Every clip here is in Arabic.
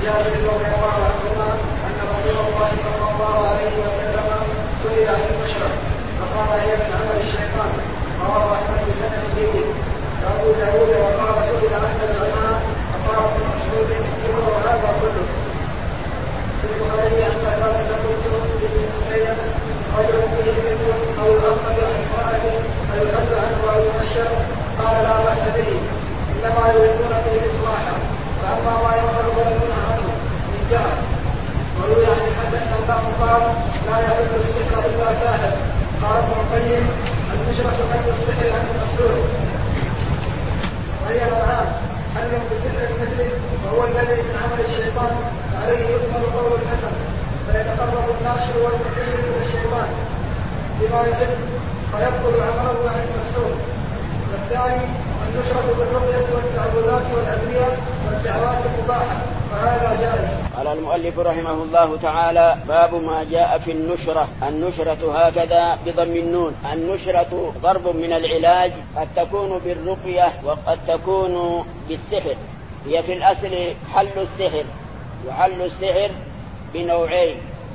جابر رضي الله عنهما أن رسول الله صلى الله عليه وسلم سئل عن المشرك فقال هي من عمل الشيطان. رواه أحمد بسند جيد. أبو داود وقال سئل عن العلماء فقال ابن مسعود يقول هذا كله. في البخاري أن قتادة قلت لابن المسيب رجل به ذكر أو يؤخذ عن امرأة فيحل عنه أو ينشر قال لا بأس به إنما يريدون به إصلاحا فأما ما ينظر ويكون عنه من جهل. وروي عن الحسن أنه قال لا يحل السحر إلا ساحر. قال ابن القيم المشرك حل السحر عن المسحور وهي نوعان حل بسحر مثله وهو الذي من عمل الشيطان فعليه يكمل قول الحسن فيتقرب الناشر والمحيي الى الشيطان بما يحب فيبطل عمله عن المسحور. والثاني النشرة بالرقية والتعوذات والأدوية والدعوات المباحة فهذا جائز. قال المؤلف رحمه الله تعالى باب ما جاء في النشرة. النشرة هكذا بضم النون. النشرة ضرب من العلاج قد تكون بالرقية وقد تكون بالسحر. هي في الأصل حل السحر. وحل السحر بنوعين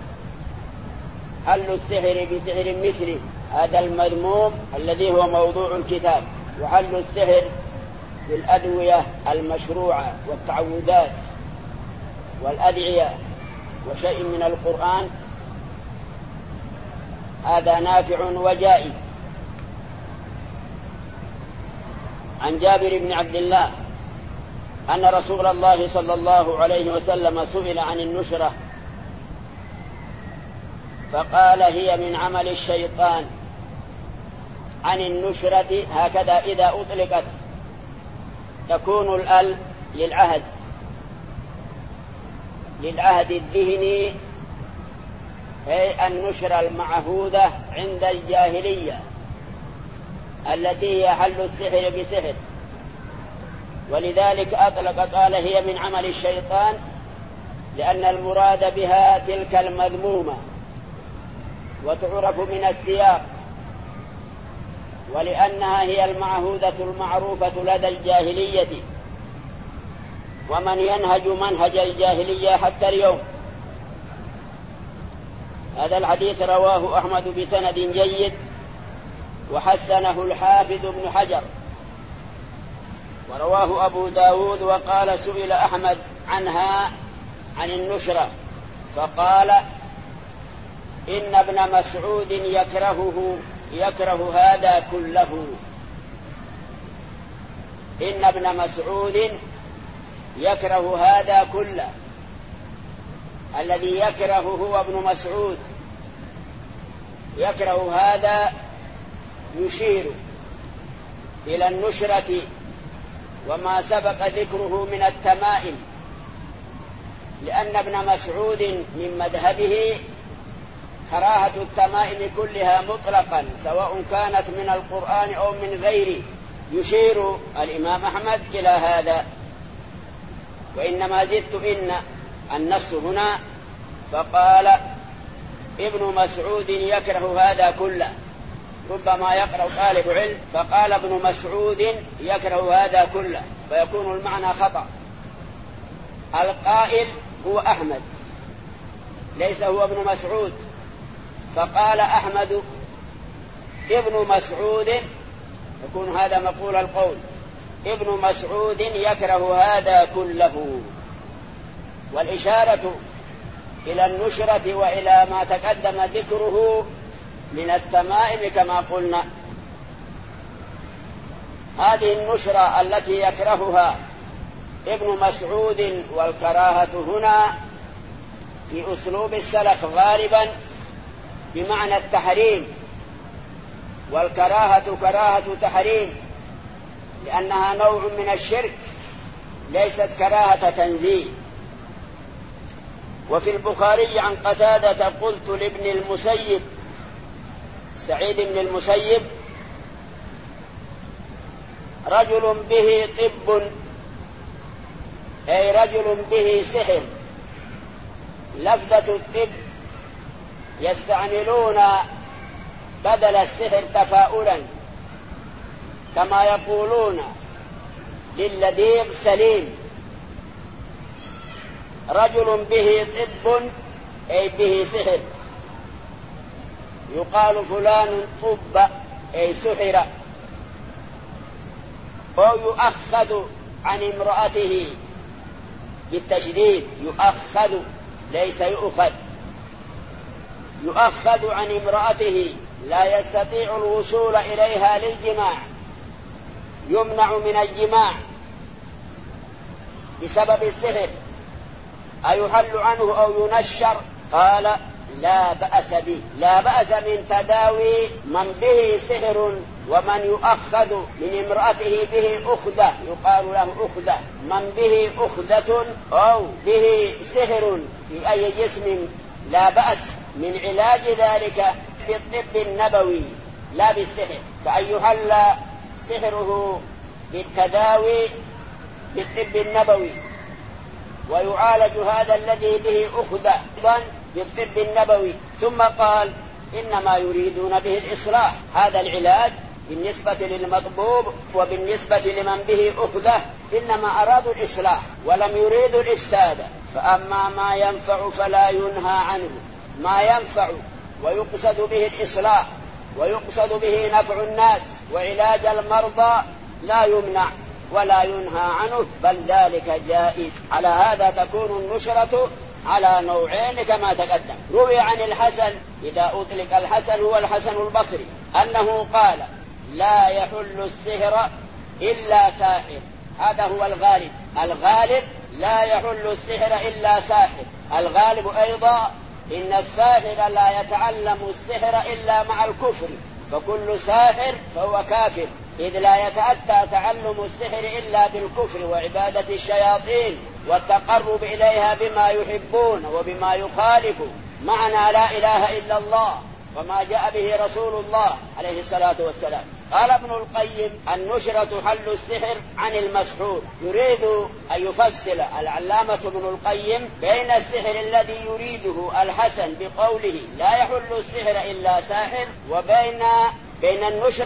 حل السحر بسحر مثله هذا المذموم الذي هو موضوع الكتاب وحل السحر بالأدوية المشروعة والتعوذات والأدعية وشيء من القرآن هذا نافع وجائز. عن جابر بن عبد الله أن رسول الله صلى الله عليه وسلم سئل عن النشرة فقال هي من عمل الشيطان. عن النشرة هكذا إذا أطلقت تكون الأل للعهد الذهني هي النشرة المعهودة عند الجاهلية التي هي حل السحر بسحر. ولذلك أطلق قال هي من عمل الشيطان لأن المراد بها تلك المذمومة وتعرف من السياق ولأنها هي المعهودة المعروفة لدى الجاهلية ومن ينهج منهج الجاهلية حتى اليوم. هذا الحديث رواه أحمد بسند جيد وحسنه الحافظ ابن حجر. ورواه أبو داود وقال سئل أحمد عنها عن النشرة فقال إن ابن مسعود يكره هذا كله. إن ابن مسعود يكره هذا كله. الذي يكره هو ابن مسعود. يكره هذا يشير إلى النشرة وما سبق ذكره من التمائم لأن ابن مسعود من مذهبه كراهة التمائم كلها مطلقا سواء كانت من القرآن أو من غيره. يشير الإمام أحمد إلى هذا. وإنما زدت إن النص هنا فقال ابن مسعود يكره هذا كله. ربما يقرأ طالب علم فقال ابن مسعود يكره هذا كله فيكون المعنى خطأ. القائل هو أحمد ليس هو ابن مسعود. فقال أحمد ابن مسعود يكون هذا مقول القول. ابن مسعود يكره هذا كله. والإشارة إلى النشرة وإلى ما تقدم ذكره من التمائم كما قلنا. هذه النشرة التي يكرهها ابن مسعود والكراهة هنا في أسلوب السلف غالبا بمعنى التحريم. والكراهة كراهة تحريم لأنها نوع من الشرك ليست كراهة تنزيه. وفي البخاري عن قتادة قلت لابن المسيب سعيد بن المسيب رجل به طب أي رجل به سحر. لفظة الطب يستعملون بدل السحر تفاؤلا كما يقولون للذيب سليم رجل به طب أي به سحر، يقال فلان طب أي سحر، أو يؤخذ عن امرأته بالتشديد، يؤخذ ليس يؤخذ، يؤخذ عن امرأته لا يستطيع الوصول إليها للجماع، يمنع من الجماع بسبب السحر، أيحل عنه أو ينشر؟ قال لا بأس به، لا بأس من تداوي من به سحر ومن يؤخذ من امرأته به أخذة، يقال له أخذة، من به أخذة أو به سحر في أي جسم لا بأس من علاج ذلك بالطب النبوي لا بالسحر، كأن يحل سحره بالتداوي بالطب النبوي، ويعالج هذا الذي به أخذ أيضا بالطب النبوي. ثم قال إنما يريدون به الإصلاح، هذا العلاج بالنسبة للمطبوب وبالنسبة لمن به أخذة إنما أرادوا الإصلاح ولم يريدوا الإفساد. فأما ما ينفع فلا ينهى عنه، ما ينفع ويقصد به الإصلاح ويقصد به نفع الناس وعلاج المرضى لا يمنع ولا ينهى عنه، بل ذلك جائز. على هذا تكون النشرة على نوعين كما تقدم. روي عن الحسن، إذا أطلق الحسن هو الحسن البصري، أنه قال لا يحل السحر إلا ساحر، هذا هو الغالب، الغالب لا يحل السحر إلا ساحر. الغالب أيضا إن الساحر لا يتعلم السحر إلا مع الكفر، فكل ساحر فهو كافر، إذ لا يتأتى تعلم السحر إلا بالكفر وعبادة الشياطين والتقرب إليها بما يحبون وبما يخالف معنى لا إله إلا الله وما جاء به رسول الله عليه الصلاة والسلام. قال ابن القيم النشرة حل السحر عن المسحور، يريد أن يفصل العلامة ابن القيم بين السحر الذي يريده الحسن بقوله لا يحل السحر إلا ساحر، بين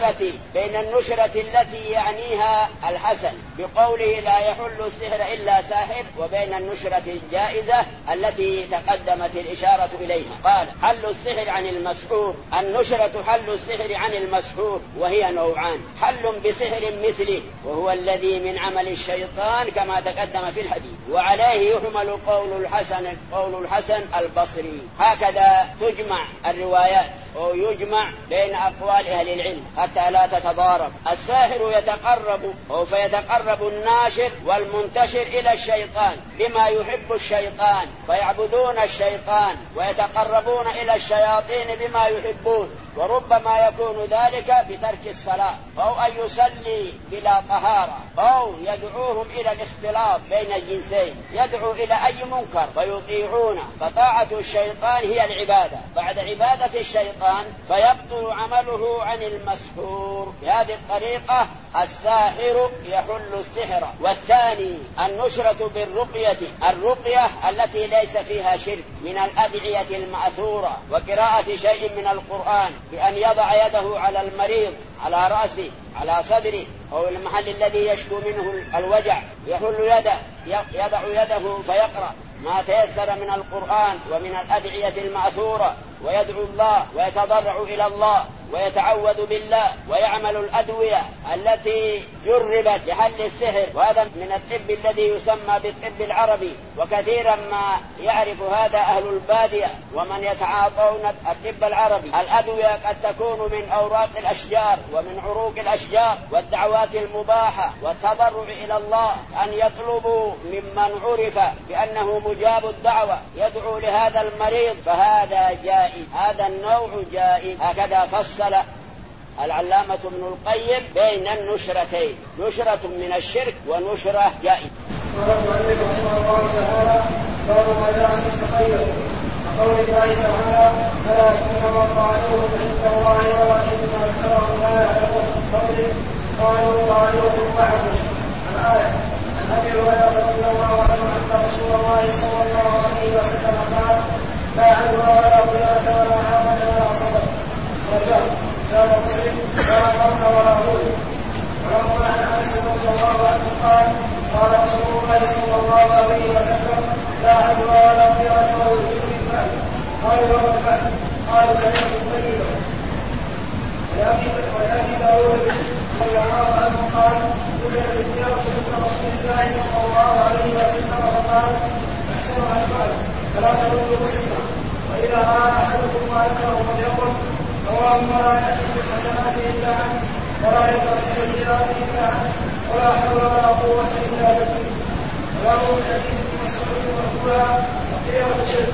النشرة التي يعنيها الحسن بقوله لا يحل السحر إلا ساحر، وبين النشرة الجائزة التي تقدمت الإشارة إليها. قال حل السحر عن المسحور، النشرة حل السحر عن المسحور، وهي نوعان: حل بسحر مثله وهو الذي من عمل الشيطان كما تقدم في الحديث، وعليه يحمل قول الحسن البصري. هكذا تجمع الروايات أو يجمع بين أقوال أهل العلم حتى لا تتضارب. الساحر فيتقرب الناشر والمنتشر إلى الشيطان بما يحب الشيطان، فيعبدون الشيطان ويتقربون إلى الشياطين بما يحبون، وربما يكون ذلك بترك الصلاة أو أن يصلي بلا طهارة، أو يدعوهم إلى الاختلاط بين الجنسين، يدعو إلى أي منكر فيطيعونه، فطاعة الشيطان هي العبادة. بعد عبادة الشيطان فيبطل عمله عن المسحور. بهذه الطريقة الساحر يحل السحر. والثاني النشرة بالرقية، الرقية التي ليس فيها شرك من الأدعية المأثورة وقراءة شيء من القرآن، بأن يضع يده على المريض، على رأسه، على صدره، أو المحل الذي يشكو منه الوجع، يضع يده فيقرأ ما تيسر من القرآن ومن الأدعية المأثورة، ويدعو الله ويتضرع إلى الله ويتعوذ بالله، ويعمل الأدوية التي جربت لحل السحر. وهذا من الطب الذي يسمى بالطب العربي، وكثيرا ما يعرف هذا أهل البادية ومن يتعاطون الطب العربي. الأدوية قد تكون من أوراق الأشجار ومن عروق الأشجار والدعوات المباحة والتضرع إلى الله، أن يطلبوا ممن عرف بأنه مجاب الدعوة يدعو لهذا المريض، فهذا جائز، هذا النوع جائز. هكذا فصل العلامة ابن القيم بين النشرتين، نشرة من الشرك ونشرة جائزة. قال المؤلف رحمه الله تعالى: باب ما جاء في التخير، وقول الله تعالى: فلا إنما طائرهم عند الله ولكن أكثرهم لا يعلمون بفضله قالوا طائرهم معكم. الآية. عن أبي هريرة رضي الله عنه أن رسول الله صلى الله عليه وسلم قال: لا عدوى ولا طيرة ولا هامة ولا صدق. رجاء زاد مسلم ولا قرن ولا غول. وروى عن أنس رضي الله عنه قال: قال رسول الله صلى الله عليه وسلم: لا عدوى ولا طيرة ولا بالمثال. قالوا وما الفعل؟ قالوا كلمة طيبة. ويأتي داود رضي الله عنه قال ذكرت الطيرة عند رسول الله صلى الله عليه وسلم فقال أحسنها الفعل فلا ترد مسلما، وإذا رأى أحدكم ما يكره فليقل اللهم لا يأتي بالحسنات إلا أنت ولا يدفع السيئات إلا أنت ولا حول ولا قوة إلا بك. وله من حديث ابن مسعود مرفوعا الطيرة شرك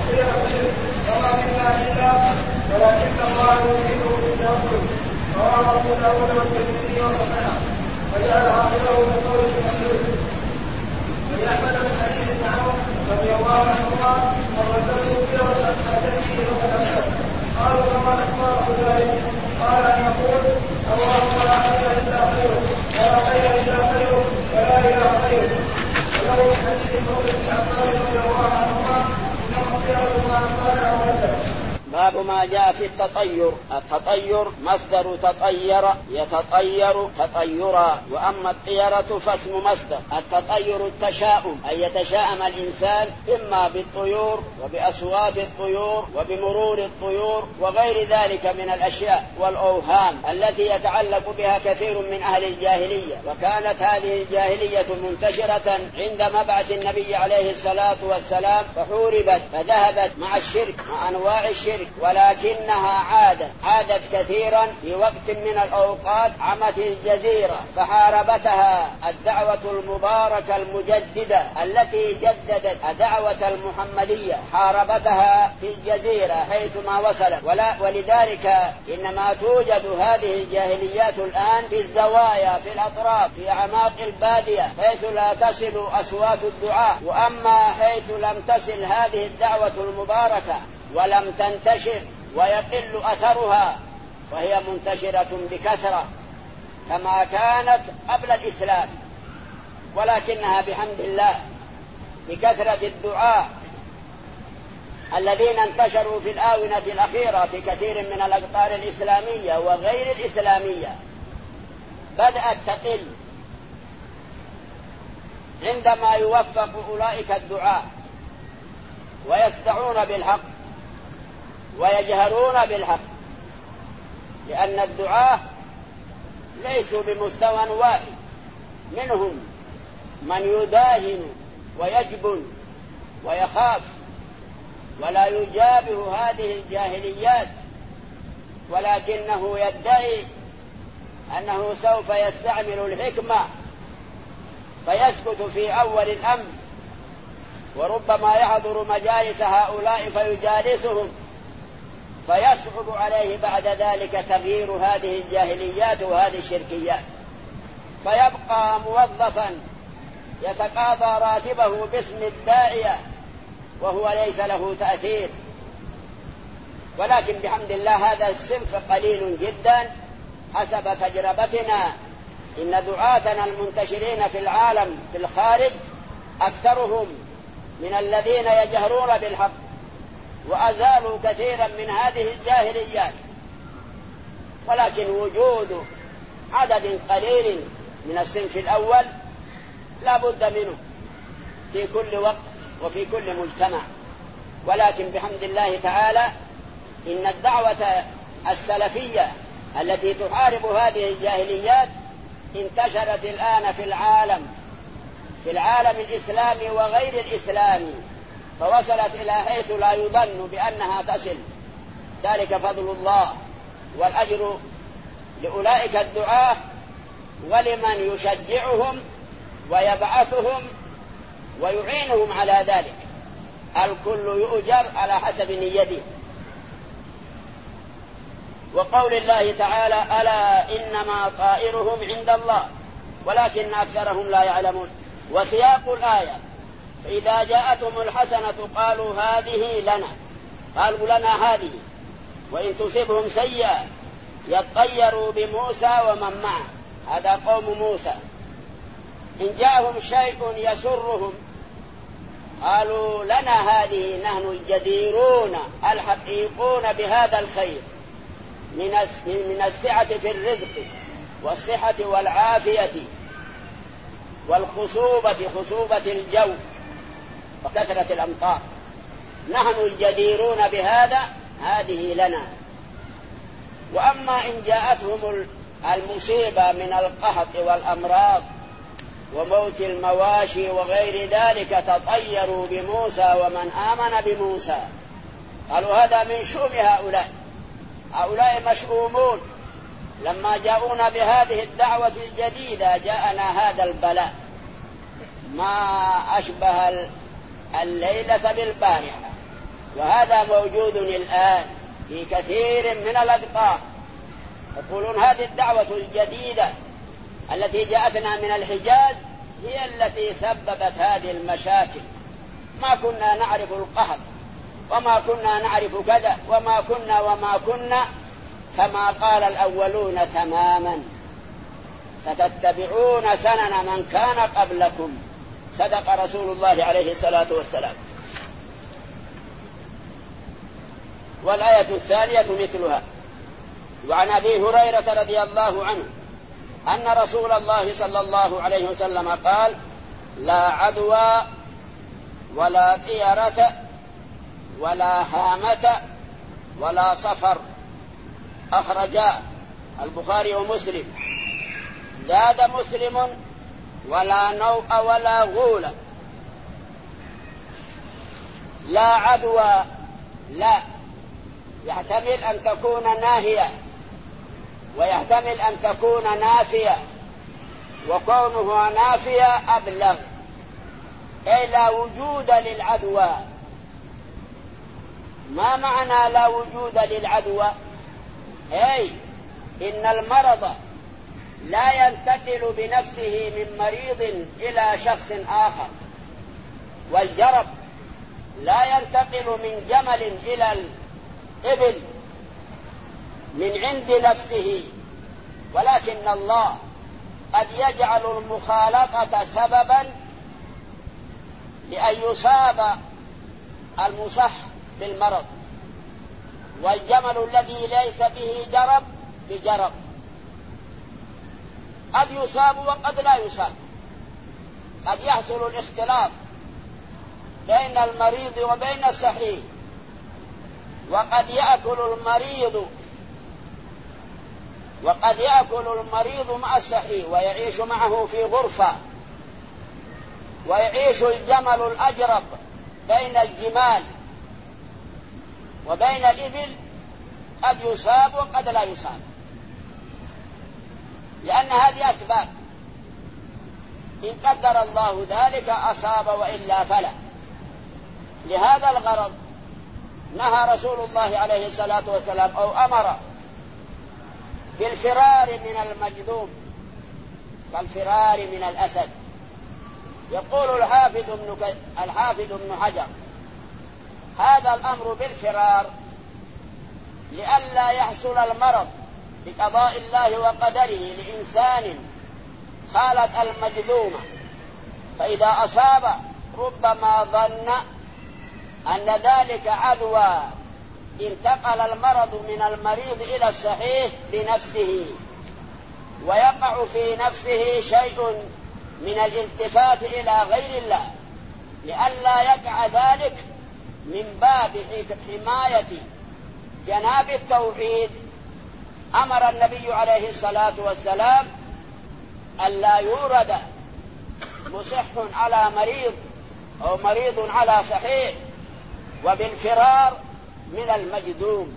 وما منا إلا ولكن الله يريده بالتوكل. رواه أبو داود والترمذي وصححه وجعل آخره من قول ابن مسعود. ولأحمد من حديث ابن عمرو رضي الله عنهما من ردته الطيرة التي فقد أشرك. قالوا كما أخبره ذلك؟ قال أن يقول اللهم لا خير إلا خيرك ولا خير إلا خيرك ولا إله غيرك. وله من حديث ابن عباس رضي الله عنهما إنما الطيرة ما أخبر أو ردت. باب ما جاء في التطير. التطير مصدر تطير يتطير تطيرا، وأما الطيرة فاسم مصدر. التطير التشاؤم، أي يتشاءم الإنسان إما بالطيور وبأصوات الطيور وبمرور الطيور وغير ذلك من الأشياء والأوهام التي يتعلق بها كثير من أهل الجاهلية. وكانت هذه الجاهلية منتشرة عند مبعث النبي عليه الصلاة والسلام، فحوربت فذهبت مع الشرك مع أنواع الشرك، ولكنها عادت كثيرا في وقت من الأوقات عمت الجزيرة، فحاربتها الدعوة المباركة المجددة التي جددت الدعوة المحمدية، حاربتها في الجزيرة حيثما وصلت. ولذلك إنما توجد هذه الجاهليات الآن في الزوايا في الأطراف في أعماق البادية حيث لا تصل أصوات الدعاء. وأما حيث لم تصل هذه الدعوة المباركة ولم تنتشر ويقل أثرها فهي منتشرة بكثرة كما كانت قبل الإسلام، ولكنها بحمد الله بكثرة الدعاء الذين انتشروا في الآونة الأخيرة في كثير من الأقطار الإسلامية وغير الإسلامية بدأت تقل عندما يوفق أولئك الدعاء ويسدعون بالحق ويجهرون بالحق، لأن الدعاة ليسوا بمستوى واحد، منهم من يداهن ويجبن ويخاف ولا يجابه هذه الجاهليات، ولكنه يدعي أنه سوف يستعمل الحكمة فيسكت في أول الأمر، وربما يحضر مجالس هؤلاء فيجالسهم فيصعب عليه بعد ذلك تغيير هذه الجاهليات وهذه الشركيات، فيبقى موظفا يتقاضى راتبه باسم الداعية وهو ليس له تأثير. ولكن بحمد الله هذا الصنف قليل جدا حسب تجربتنا. إن دعاتنا المنتشرين في العالم في الخارج أكثرهم من الذين يجهرون بالحق وأزالوا كثيرا من هذه الجاهليات، ولكن وجود عدد قليل من الصنف الأول لا بد منه في كل وقت وفي كل مجتمع. ولكن بحمد الله تعالى إن الدعوة السلفية التي تحارب هذه الجاهليات انتشرت الآن في العالم الإسلامي وغير الإسلامي، فوصلت إلى حيث لا يظن بأنها تصل. ذلك فضل الله والأجر لأولئك الدعاة ولمن يشجعهم ويبعثهم ويعينهم على ذلك، الكل يؤجر على حسب نيته. وقول الله تعالى ألا إنما طائرهم عند الله ولكن أكثرهم لا يعلمون. وسياق الآية فإذا جاءتهم الحسنة قالوا هذه لنا، قالوا لنا هذه، وإن تصبهم سيئة يطيروا بموسى ومن معه، هذا قوم موسى. إن جاءهم شيء يسرهم قالوا لنا هذه، نحن الجديرون الحقيقون بهذا الخير من السعة في الرزق والصحة والعافية والخصوبة خصوبة الجو وكثرة الأمطار، نحن الجديرون بهذا، هذه لنا. وأما إن جاءتهم المصيبة من القحط والأمراض وموت المواشي وغير ذلك تطيروا بموسى ومن آمن بموسى، قالوا هذا من شؤم هؤلاء مشؤومون، لما جاءونا بهذه الدعوة الجديدة جاءنا هذا البلاء، ما أشبه الليلة بالبارحة. وهذا موجود الآن في كثير من الأقطار، يقولون هذه الدعوة الجديدة التي جاءتنا من الحجاز هي التي سببت هذه المشاكل، ما كنا نعرف القحط وما كنا نعرف كذا وما كنا كما قال الأولون تماما، ستتبعون سنن من كان قبلكم. صدق رسول الله عليه الصلاة والسلام. والآية الثانية مثلها. وعن أبي هريرة رضي الله عنه أن رسول الله صلى الله عليه وسلم قال: لا عدوى ولا طيرة ولا هامة ولا صفر، أخرجا البخاري ومسلم. زاد مسلم: ولا نوء ولا غول. لا عدوى، لا يحتمل أن تكون ناهية ويحتمل أن تكون نافية، وكونها نافية أبلغ، أي لا وجود للعدوى. ما معنى لا وجود للعدوى؟ أي إن المرض لا ينتقل بنفسه من مريض إلى شخص آخر، والجرب لا ينتقل من جمل إلى الإبل من عند نفسه، ولكن الله قد يجعل المخالطة سببا لأن يصاب المصح بالمرض، والجمل الذي ليس به جرب بجرب، قد يصاب وقد لا يصاب، قد يحصل الاختلاط بين المريض وبين الصحيح، وقد يأكل المريض مع الصحيح ويعيش معه في غرفة، ويعيش الجمل الأجرب بين الجمال وبين الإبل، قد يصاب وقد لا يصاب، لأن هذه أسباب، إن قدر الله ذلك أصاب وإلا فلا. لهذا الغرض نهى رسول الله عليه الصلاة والسلام أو أمر بالفرار من المجذوم كالفرار من الأسد. يقول الحافظ ابن حجر: هذا الأمر بالفرار لئلا يحصل المرض بقضاء الله وقدره لإنسان خالط المجذومة، فإذا أصاب ربما ظن أن ذلك عدوى، انتقل المرض من المريض إلى الصحيح بنفسه، ويقع في نفسه شيء من الالتفات إلى غير الله، لئلا يقع ذلك من باب حماية جناب التوحيد. أمر النبي عليه الصلاة والسلام ألا يورد مصح على مريض أو مريض على صحيح، وبالفرار من المجذوم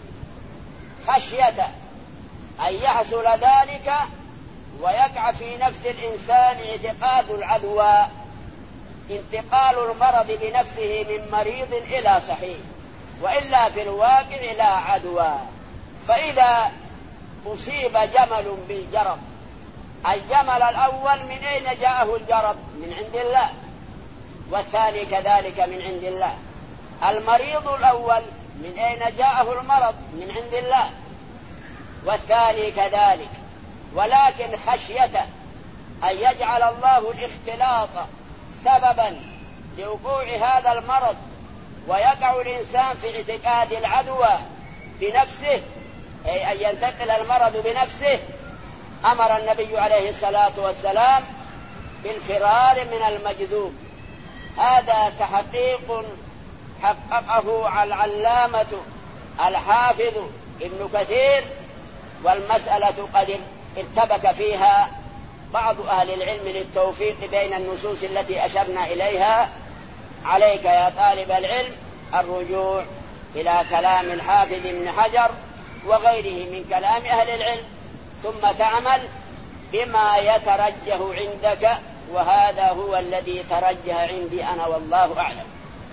خشية أن يحصل ذلك ويقع في نفس الإنسان اعتقاد العدوى، انتقال المرض بنفسه من مريض إلى صحيح، وإلا في الواقع لا عدوى. فإذا أصيب جمل بالجرب، الجمل الأول من أين جاءه الجرب؟ من عند الله، والثاني كذلك من عند الله. المريض الأول من أين جاءه المرض؟ من عند الله، والثاني كذلك. ولكن خشية أن يجعل الله الاختلاط سببا لوقوع هذا المرض ويقع الإنسان في اعتقاد العدوى بنفسه، أي أن ينتقل المرض بنفسه، أمر النبي عليه الصلاة والسلام بالفرار من المجذوم. هذا تحقيق حققه العلامة الحافظ ابن كثير، والمسألة قد ارتبك فيها بعض أهل العلم للتوفيق بين النصوص التي أشرنا إليها. عليك يا طالب العلم الرجوع إلى كلام الحافظ ابن حجر وغيره من كلام أهل العلم، ثم تعمل بما يترجح عندك، وهذا هو الذي ترجح عندي أنا والله أعلم.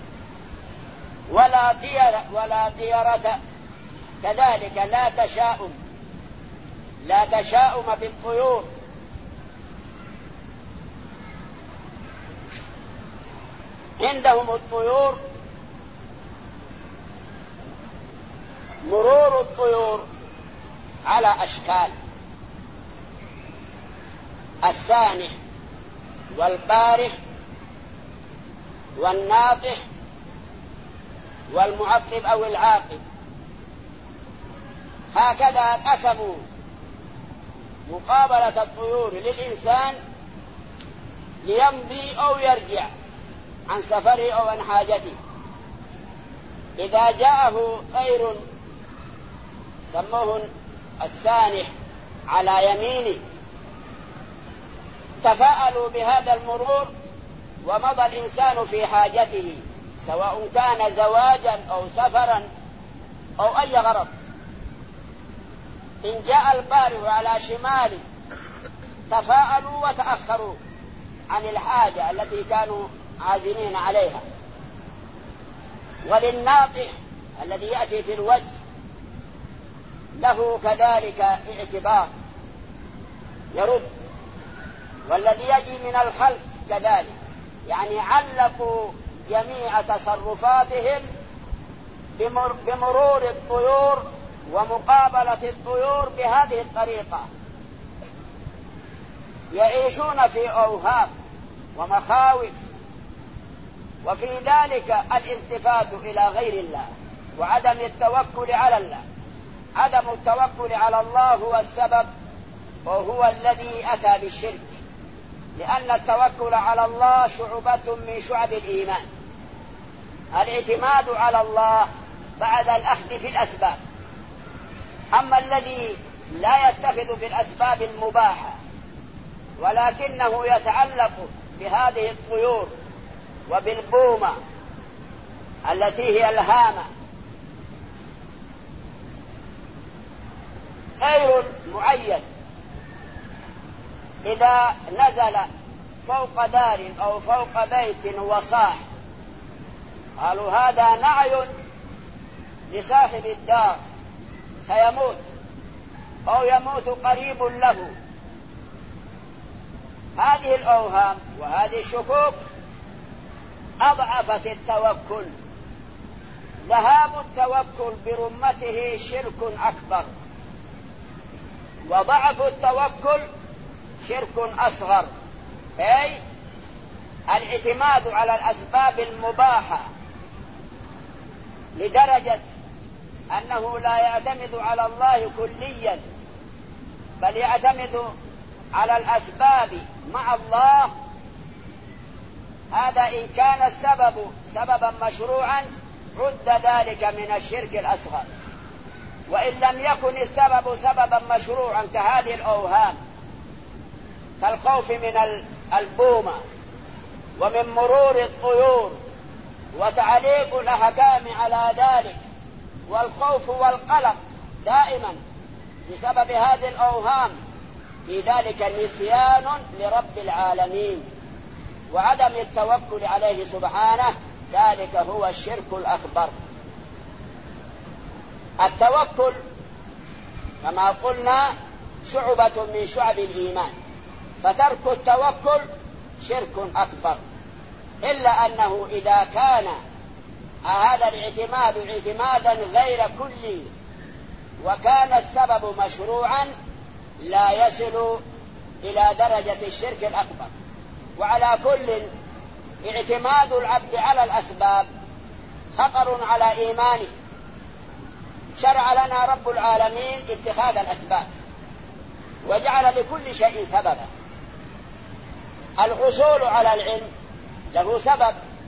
ولا طيرة كذلك، لا تشاؤم بالطيور. عندهم الطيور مرور الطيور على أشكال: السانح والبارح والناطح والمعقب أو العاقب. هكذا قسموا مقابلة الطيور للإنسان ليمضي أو يرجع عن سفره أو عن حاجته. إذا جاءه طير سموه السانح على يمينه تفاءلوا بهذا المرور ومضى الإنسان في حاجته، سواء كان زواجا أو سفرا أو أي غرض. إن جاء البارح على شماله تفاءلوا وتأخروا عن الحاجة التي كانوا عازمين عليها. وللناطح الذي يأتي في الوجه له كذلك اعتبار يرد، والذي يجي من الخلف كذلك، يعني علقوا جميع تصرفاتهم بمرور الطيور ومقابلة الطيور بهذه الطريقة. يعيشون في أوهام ومخاوف، وفي ذلك الالتفات إلى غير الله وعدم التوكل على الله. عدم التوكل على الله هو السبب وهو الذي أتى بالشرك، لأن التوكل على الله شعبة من شعب الإيمان. الاعتماد على الله بعد الأخذ في الأسباب. أما الذي لا يتخذ في الأسباب المباحة ولكنه يتعلق بهذه الطيور وبالبومة التي هي الهامة، طير معين إذا نزل فوق دار أو فوق بيت وصاح قالوا هذا نعي لصاحب الدار سيموت أو يموت قريب له. هذه الأوهام وهذه الشكوك أضعفت التوكل. ذهاب التوكل برمته شرك أكبر، وضعف التوكل شرك أصغر، أي الاعتماد على الأسباب المباحة لدرجة أنه لا يعتمد على الله كليا، بل يعتمد على الأسباب مع الله. هذا إن كان السبب سببا مشروعا عد ذلك من الشرك الأصغر، وإن لم يكن السبب سببا مشروعا كهذه الأوهام كالخوف من البومة ومن مرور الطيور وتعليق الأحكام على ذلك، والخوف والقلق دائما بسبب هذه الأوهام، في ذلك نسيان لرب العالمين وعدم التوكل عليه سبحانه، ذلك هو الشرك الأكبر. التوكل كما قلنا شعبة من شعب الإيمان، فترك التوكل شرك أكبر، إلا أنه إذا كان هذا الاعتماد اعتمادا غير كلي وكان السبب مشروعا لا يصل إلى درجة الشرك الأكبر. وعلى كل اعتماد العبد على الأسباب خطر على إيمانه. شرع لنا رب العالمين اتخاذ الأسباب وجعل لكل شيء سببا. الحصول على العلم له سبب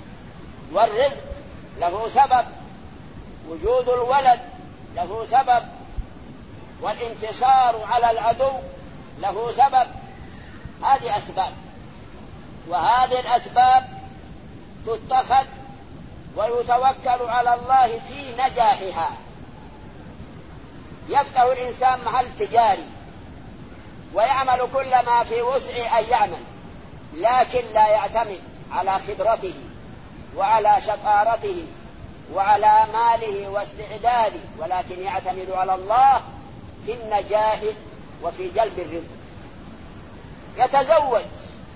والرزق له سبب، وجود الولد له سبب، والانتصار على العدو له سبب. هذه أسباب، وهذه الأسباب تتخذ ويتوكل على الله في نجاحها. يفتح الإنسان محل تجاري ويعمل كل ما في وسعه أن يعمل، لكن لا يعتمد على خبرته وعلى شطارته وعلى ماله واستعداده، ولكن يعتمد على الله في النجاح وفي جلب الرزق. يتزوج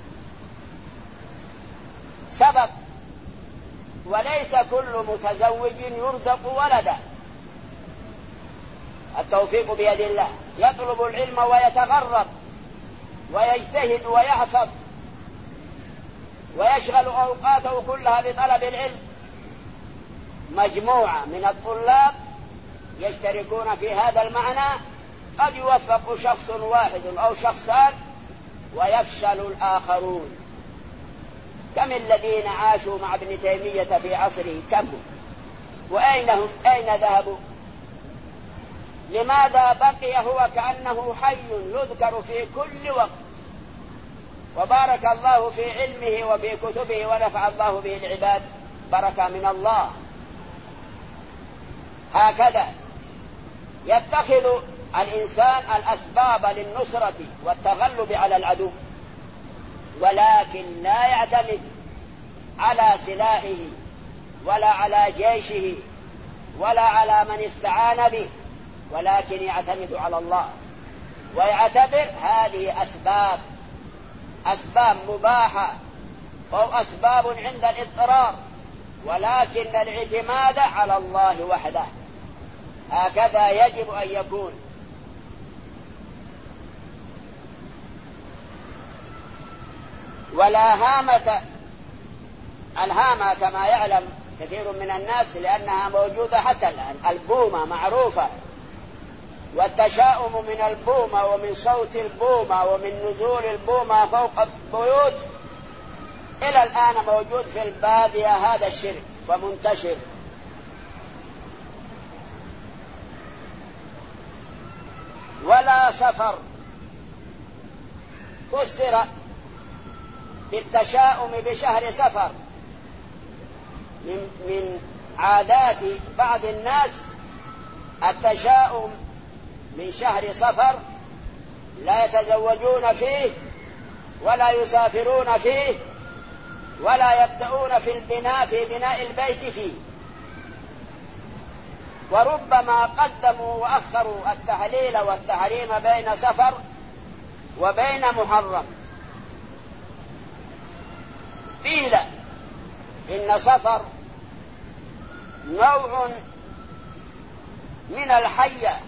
سبب، وليس كل متزوج يرزق ولدا، التوفيق بيد الله. يطلب العلم ويتغرب ويجتهد ويحفظ ويشغل أوقاته كلها بطلب العلم. مجموعة من الطلاب يشتركون في هذا المعنى، قد يوفق شخص واحد أو شخصان ويفشل الآخرون. كم الذين عاشوا مع ابن تيمية في عصره؟ كم؟ وأين هم؟ أين ذهبوا؟ لماذا بقي هو كأنه حي يذكر في كل وقت؟ وبارك الله في علمه وفي كتبه ونفع الله به العباد بركة من الله. هكذا يتخذ الإنسان الأسباب للنصرة والتغلب على العدو، ولكن لا يعتمد على سلاحه ولا على جيشه ولا على من استعان به، ولكن يعتمد على الله ويعتبر هذه أسباب مباحة أو أسباب عند الاضطرار، ولكن الاعتماد على الله وحده. هكذا يجب أن يكون. ولا هامة، الهامة كما يعلم كثير من الناس لأنها موجودة حتى الآن، البومة معروفة، والتشاؤم من البومة ومن صوت البومة ومن نزول البومة فوق البيوت إلى الآن موجود في البادية. هذا الشرك ومنتشر. ولا سفر فسر بالتشاؤم بشهر سفر. من عادات بعض الناس التشاؤم من شهر صفر، لا يتزوجون فيه ولا يسافرون فيه ولا يبدأون في بناء البيت فيه، وربما قدموا وأخروا التحليل والتحريم بين سفر وبين محرم. قيل إن سفر نوع من الحية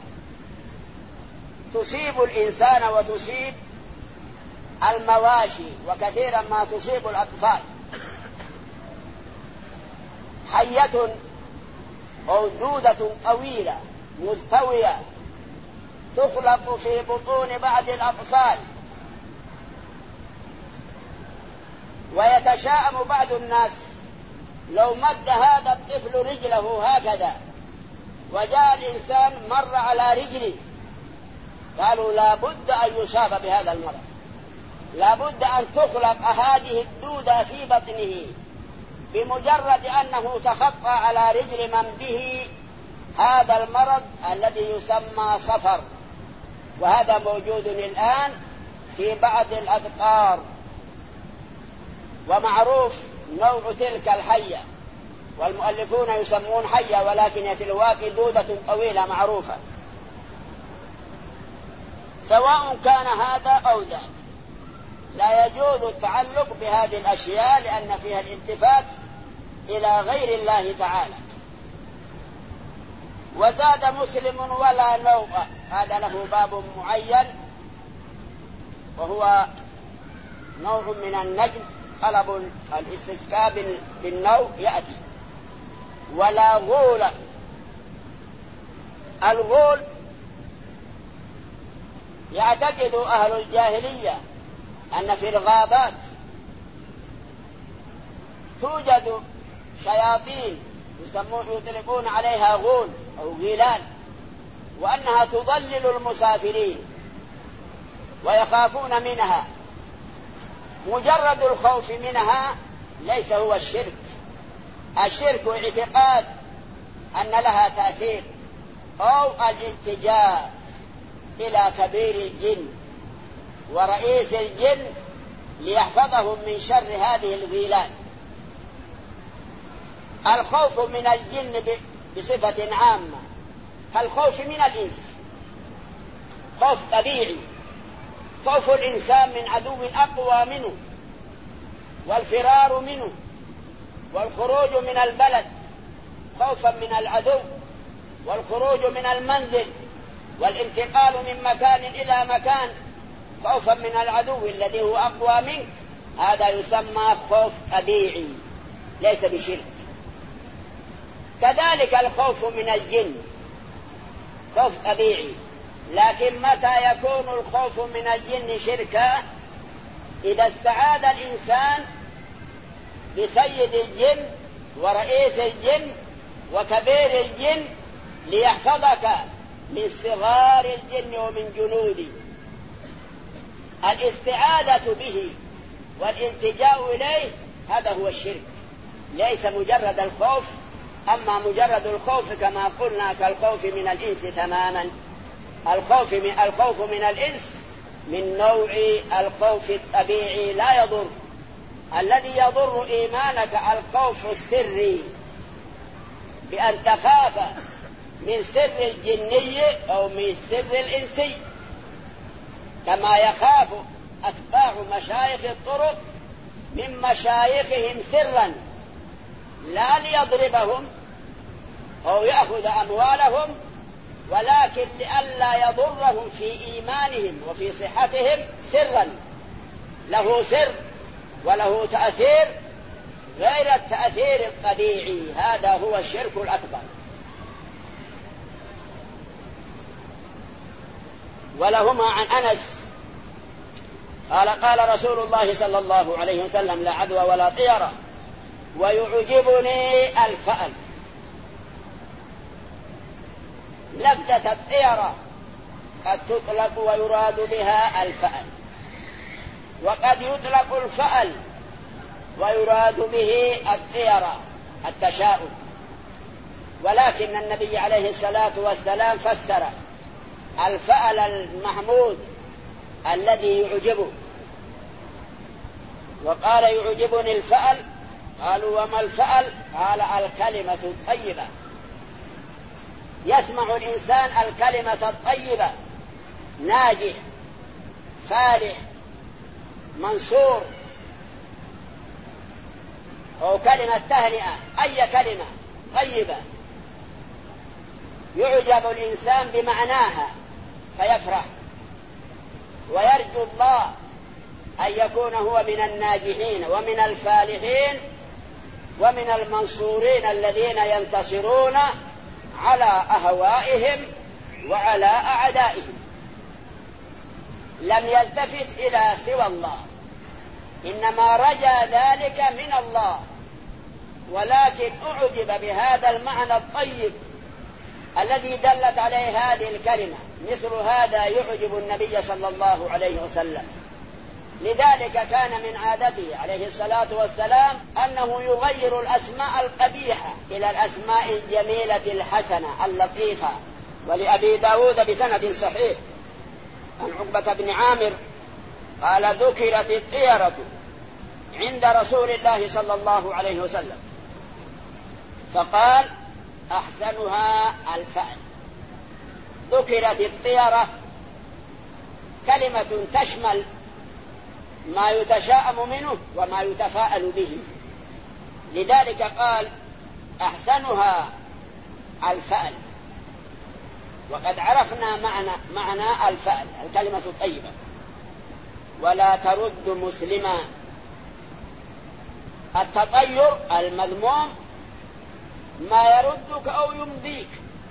تصيب الإنسان وتصيب المواشي، وكثيرا ما تصيب الأطفال. حية أو دودة طويلة ملتوية تخلق في بطون بعض الأطفال، ويتشاءم بعض الناس لو مد هذا الطفل رجله هكذا وجاء الإنسان مر على رجله، قالوا لا بد أن يصاب بهذا المرض، لا بد أن تخلق هذه الدودة في بطنه بمجرد أنه تخطى على رجل من به هذا المرض الذي يسمى صفر. وهذا موجود الآن في بعض الأدقار، ومعروف نوع تلك الحية، والمؤلفون يسمون حية ولكن في الواقع دودة طويلة معروفة. سواء كان هذا أو ذاك، لا يجوز التعلق بهذه الأشياء لأن فيها الالتفات إلى غير الله تعالى. وزاد مسلم ولا نوء، هذا له باب معين، وهو نوع من النجم، طلب الاستسقاء بالنوء يأتي. ولا غول، الغول يعتقد أهل الجاهلية أن في الغابات توجد شياطين يطلقون عليها غول أو غيلان، وأنها تضلل المسافرين ويخافون منها. مجرد الخوف منها ليس هو الشرك. الشرك اعتقاد أن لها تأثير أو الالتجاء إلى كبير الجن ورئيس الجن ليحفظهم من شر هذه الغيلان. الخوف من الجن بصفة عامة كالخوف من الإنس، خوف طبيعي، خوف الإنسان من عدو أقوى منه والفرار منه والخروج من البلد خوفا من العدو والخروج من المنزل والانتقال من مكان إلى مكان خوفا من العدو الذي هو أقوى منك. هذا يسمى خوف طبيعي ليس بشرك. كذلك الخوف من الجن خوف طبيعي، لكن متى يكون الخوف من الجن شركا؟ إذا استعاذ الإنسان بسيد الجن ورئيس الجن وكبير الجن ليحفظك من صغار الجن ومن جنوده. الاستعاذة به والالتجاء إليه هذا هو الشرك، ليس مجرد الخوف. أما مجرد الخوف كما قلنا كالخوف من الإنس تماما. الخوف من الإنس من نوع الخوف الطبيعي لا يضر. الذي يضر إيمانك الخوف السري، بأن تخاف من سر الجني أو من سر الإنسي، كما يخاف أتباع مشايخ الطرق من مشايخهم سرا، لا ليضربهم أو يأخذ أموالهم، ولكن لئلا يضرهم في إيمانهم وفي صحتهم سرا. له سر وله تأثير غير التأثير الطبيعي. هذا هو الشرك الأكبر. ولهما عن أنس قال رسول الله صلى الله عليه وسلم: لا عدوى ولا طيرة، ويعجبني الفأل. لفظة الطيرة قد تطلق ويراد بها الفأل، وقد يطلق الفأل ويراد به الطيرة التشاؤم. ولكن النبي عليه الصلاة والسلام فسر الفأل المحمود الذي يعجبه، وقال: يعجبني الفأل. قالوا: وما الفأل؟ قال: الكلمة الطيبة. يسمع الإنسان الكلمة الطيبة: ناجح، فالح، منصور، أو كلمة تهنئة، أي كلمة طيبة يعجب الإنسان بمعناها فيفرح ويرجو الله أن يكون هو من الناجحين ومن الفالحين ومن المنصورين الذين ينتصرون على أهوائهم وعلى أعدائهم. لم يلتفت إلى سوى الله، إنما رجا ذلك من الله، ولكن أعجب بهذا المعنى الطيب الذي دلت عليه هذه الكلمة. مثل هذا يعجب النبي صلى الله عليه وسلم. لذلك كان من عادته عليه الصلاة والسلام أنه يغير الأسماء القبيحة إلى الأسماء الجميلة الحسنة اللطيفة. ولأبي داود بسند صحيح عن عقبة بن عامر قال: ذكرت الطيرة عند رسول الله صلى الله عليه وسلم فقال: أحسنها الفأل. ذكرت الطيرة كلمة تشمل ما يتشاءم منه وما يتفاءل به، لذلك قال: أحسنها الفأل. وقد عرفنا معنى الفأل، الكلمة الطيبة. ولا ترد مسلما. التطير المذموم ما يردك أو يمضيك،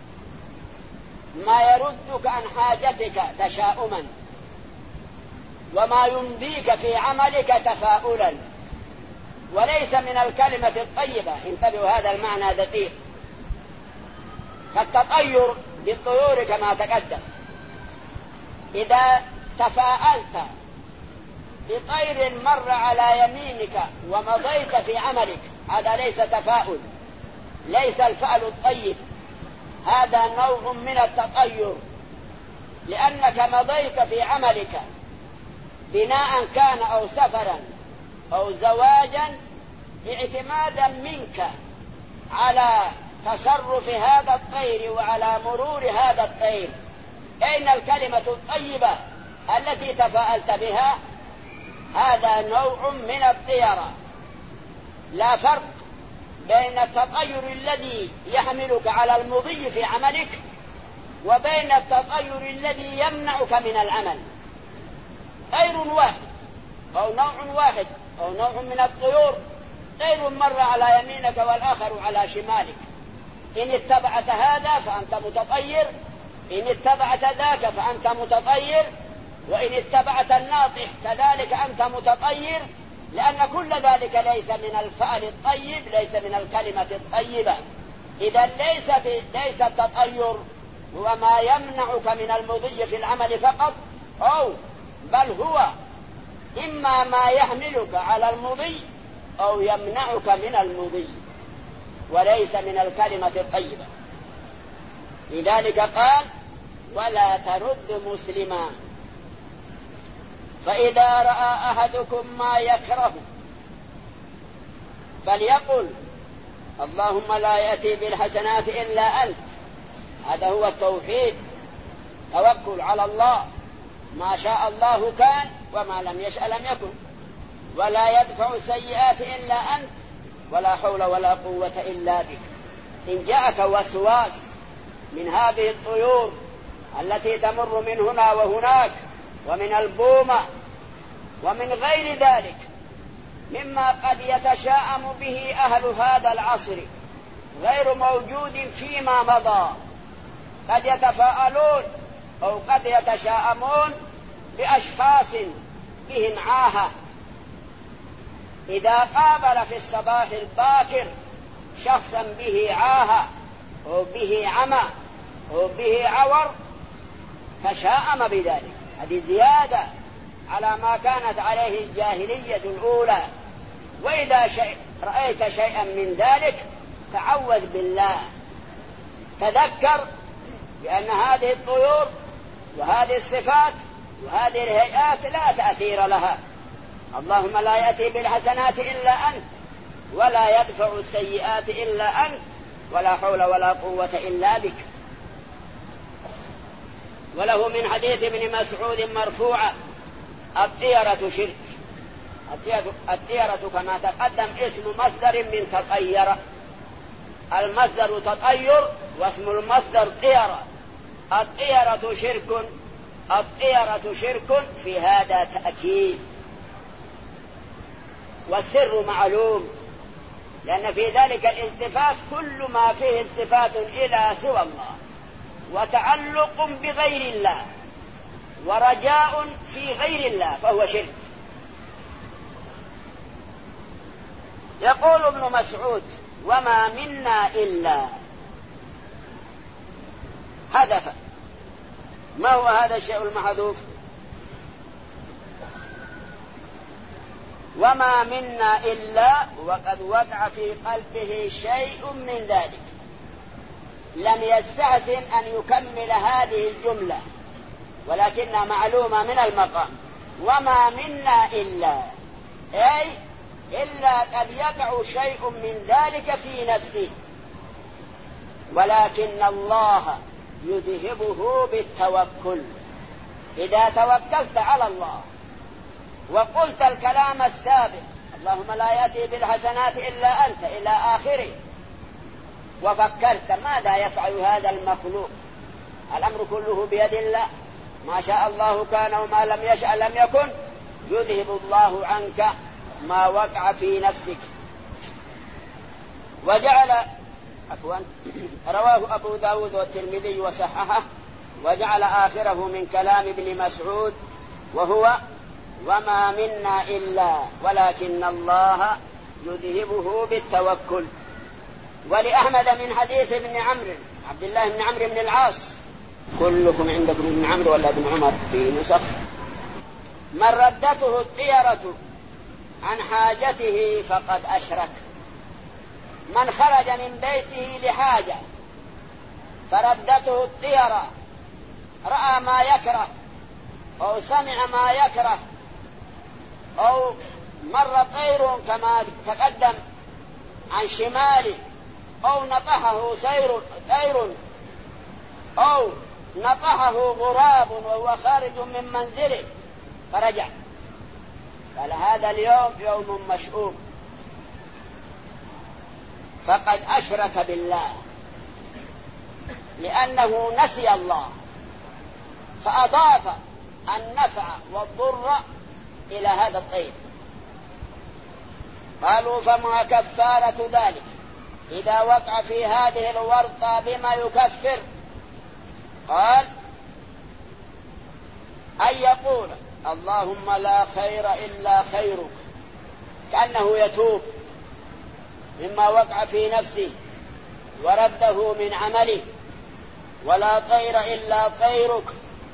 ما يردك عن حاجتك تشاؤما، وما يمضيك في عملك تفاؤلا. وليس من الكلمة الطيبة. انتبهوا، هذا المعنى دقيق. كالتطير بالطيور كما تقدم. إذا تفاءلت بطير مر على يمينك ومضيت في عملك، هذا ليس تفاؤل، ليس الفعل الطيب، هذا نوع من التطير، لأنك مضيت في عملك بناء كان أو سفرا أو زواجا اعتمادا منك على تصرف هذا الطير وعلى مرور هذا الطير. أين الكلمة الطيبة التي تفاءلت بها؟ هذا نوع من الطيرة. لا فرق بين التطير الذي يحملك على المضي في عملك وبين التطير الذي يمنعك من العمل. طير واحد أو نوع واحد أو نوع من الطيور، طير مر على يمينك والآخر على شمالك، إن اتبعت هذا فأنت متطير، إن اتبعت ذاك فأنت متطير، وإن اتبعت الناطح كذلك أنت متطير، لأن كل ذلك ليس من الفعل الطيب، ليس من الكلمة الطيبة. إذا ليس التطير هو ما يمنعك من المضي في العمل فقط، أو بل هو إما ما يحملك على المضي أو يمنعك من المضي، وليس من الكلمة الطيبة. لذلك قال: ولا ترد مسلما، فإذا رأى أحدكم ما يكره فليقل اللهم لا يأتي بالحسنات إلا أنت. هذا هو التوحيد، توكل على الله، ما شاء الله كان وما لم يشأ لم يكن، ولا يدفع السيئات إلا أنت، ولا حول ولا قوة إلا بك. إن جاءك وسواس من هذه الطيور التي تمر من هنا وهناك ومن البومة ومن غير ذلك مما قد يتشاءم به أهل هذا العصر غير موجود فيما مضى، قد يتفاءلون أو قد يتشاءمون بأشخاص بهم عاهة. إذا قابل في الصباح الباكر شخصا به عاهة أو به عمى أو به عور تشاءم بذلك. هذه زيادة على ما كانت عليه الجاهلية الأولى. وإذا رأيت شيئا من ذلك تعوذ بالله، تذكر بأن هذه الطيور وهذه الصفات وهذه الهيئات لا تأثير لها. اللهم لا يأتي بالحسنات إلا أنت، ولا يدفع السيئات إلا أنت، ولا حول ولا قوة إلا بك. وله من حديث ابن مسعود مرفوعا: الطيرة شرك. الطيرة كما تقدم اسم مصدر من تطير، المصدر تطير واسم المصدر طيرة. الطيرة شرك، الطيرة شرك، في هذا تأكيد. والسر معلوم، لأن في ذلك الالتفات كل ما فيه التفات إلى سوى الله وتعلق بغير الله ورجاء في غير الله فهو شرك. يقول ابن مسعود: وما منا إلا هدف. ما هو هذا الشيء المحذوف؟ وما منا إلا وقد وقع في قلبه شيء من ذلك، لم يستحسن أن يكمل هذه الجملة ولكنها معلومة من المقام. وما منا إلا، أي إلا قد يقع شيء من ذلك في نفسه، ولكن الله يذهبه بالتوكل. إذا توكلت على الله وقلت الكلام السابق: اللهم لا يأتي بالحسنات إلا أنت، إلى آخره، وفكرت ماذا يفعل هذا المخلوق، الأمر كله بيد الله، ما شاء الله كان وما لم يشأ لم يكن، يذهب الله عنك ما وقع في نفسك. رواه أبو داود والترمذي وصححه، وجعل آخره من كلام ابن مسعود، وهو: وما منا إلا ولكن الله يذهبه بالتوكل. ولأحمد من حديث ابن عمرو عبد الله بن عمرو بن العاص، كلكم عندكم ابن عمرو ولا ابن عمر في نسخ، من ردته الطيرة عن حاجته فقد أشرك. من خرج من بيته لحاجة فردته الطيرة، رأى ما يكره أو سمع ما يكره أو مر طير كما تقدم عن شماله أو نطحه طير أو نطحه غراب وهو خارج من منزله فرجع، قال هذا اليوم يوم مشؤوم، فقد أشرك بالله، لأنه نسي الله فأضاف النفع والضر إلى هذا الطير. قالوا فما كفارة ذلك إذا وقع في هذه الورطة بما يكفر؟ قال أن يقول اللهم لا خير إلا خيرك، كأنه يتوب مما وقع في نفسه ورده من عمله، ولا طير إلا طيرك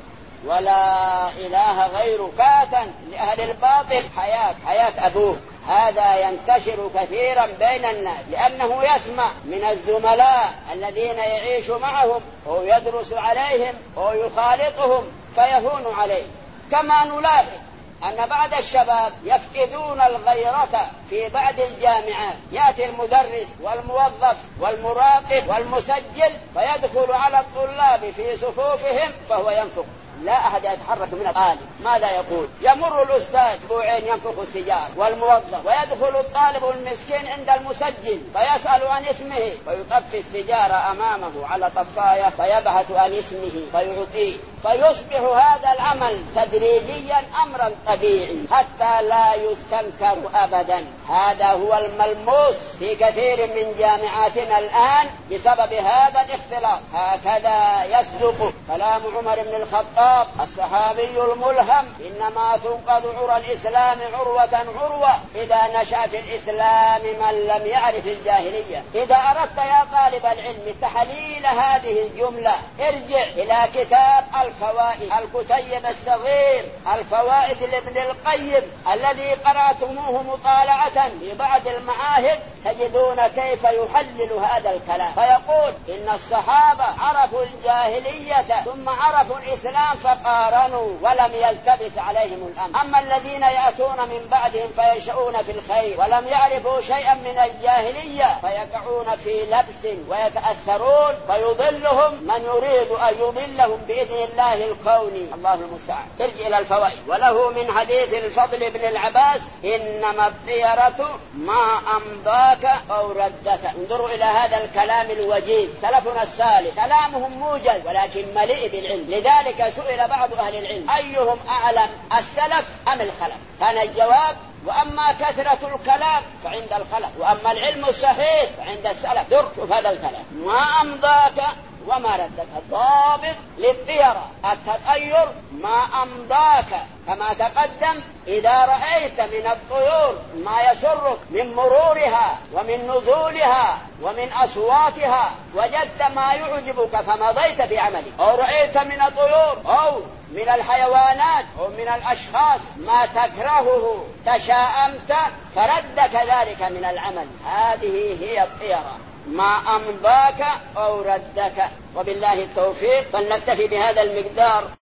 ولا إله غيرك. فاتا لأهل الباطل حياة أبوه، هذا ينتشر كثيرا بين الناس، لأنه يسمع من الزملاء الذين يعيش معهم أو يدرس عليهم أو يخالطهم فيهون عليه. كما نلاحظ أن بعض الشباب يفقدون الغيرة في بعض الجامعات، يأتي المدرس والموظف والمراقب والمسجل فيدخل على الطلاب في صفوفهم فهو ينفخ، لا أحد يتحرك من الطالب. ماذا يقول؟ يمر الأستاذ أسبوعين ينفخ السجار والموظف، ويدخل الطالب المسكين عند المسجل فيسأل عن اسمه فيطفي السجارة أمامه على طفاية فيبحث عن اسمه فيعطيه، فيصبح هذا العمل تدريجيا أمرا طبيعي حتى لا يستنكر أبدا. هذا هو الملموس في كثير من جامعاتنا الآن بسبب هذا الاختلاط. هكذا يصدق كلام عمر بن الخطاب الصحابي الملهم: إنما تنقض عرى الإسلام عروة إذا نشأ في الإسلام من لم يعرف الجاهلية. إذا أردت يا طالب العلم تحليل هذه الجملة ارجع إلى كتاب الفوائد، الكتيب الصغير الفوائد لابن القيم الذي قرأتموه مطالعة في بعض المعاهد، تجدون كيف يحلل هذا الكلام. فيقول إن الصحابة عرفوا الجاهلية ثم عرفوا الإسلام فقارنوا ولم يلتبس عليهم الأمر. أما الذين يأتون من بعدهم فينشؤون في الخير ولم يعرفوا شيئا من الجاهلية فيقعون في لبس ويتأثرون فيضلهم من يريد أن يضلهم بإذن الله الكوني، الله المستعان. ارجع إلى الفوائد. وله من حديث الفضل بن العباس: إنما الطيرة ما أمضاك أو ردك. انظروا إلى هذا الكلام الوجيز، سلفنا الصالح كلامهم موجز ولكن مليء بالعلم. لذلك سئل بعض أهل العلم أيهم أعلم السلف أم الخلف؟ كان الجواب: وأما كثرة الكلام فعند الخلف، وأما العلم الصحيح فعند السلف. شوف هذا الكلام: ما أمضاك وما ردك. الضابط للطيرة التطير ما أمضاك، كما تقدم إذا رأيت من الطيور ما يسرك من مرورها ومن نزولها ومن أصواتها وجدت ما يعجبك فمضيت في عملك، أو رأيت من الطيور أو من الحيوانات أو من الأشخاص ما تكرهه تشاءمت فردك ذلك من العمل. هذه هي الطيرة، ما أمضاك أو ردك. وبالله التوفيق، فلنكتفي بهذا المقدار.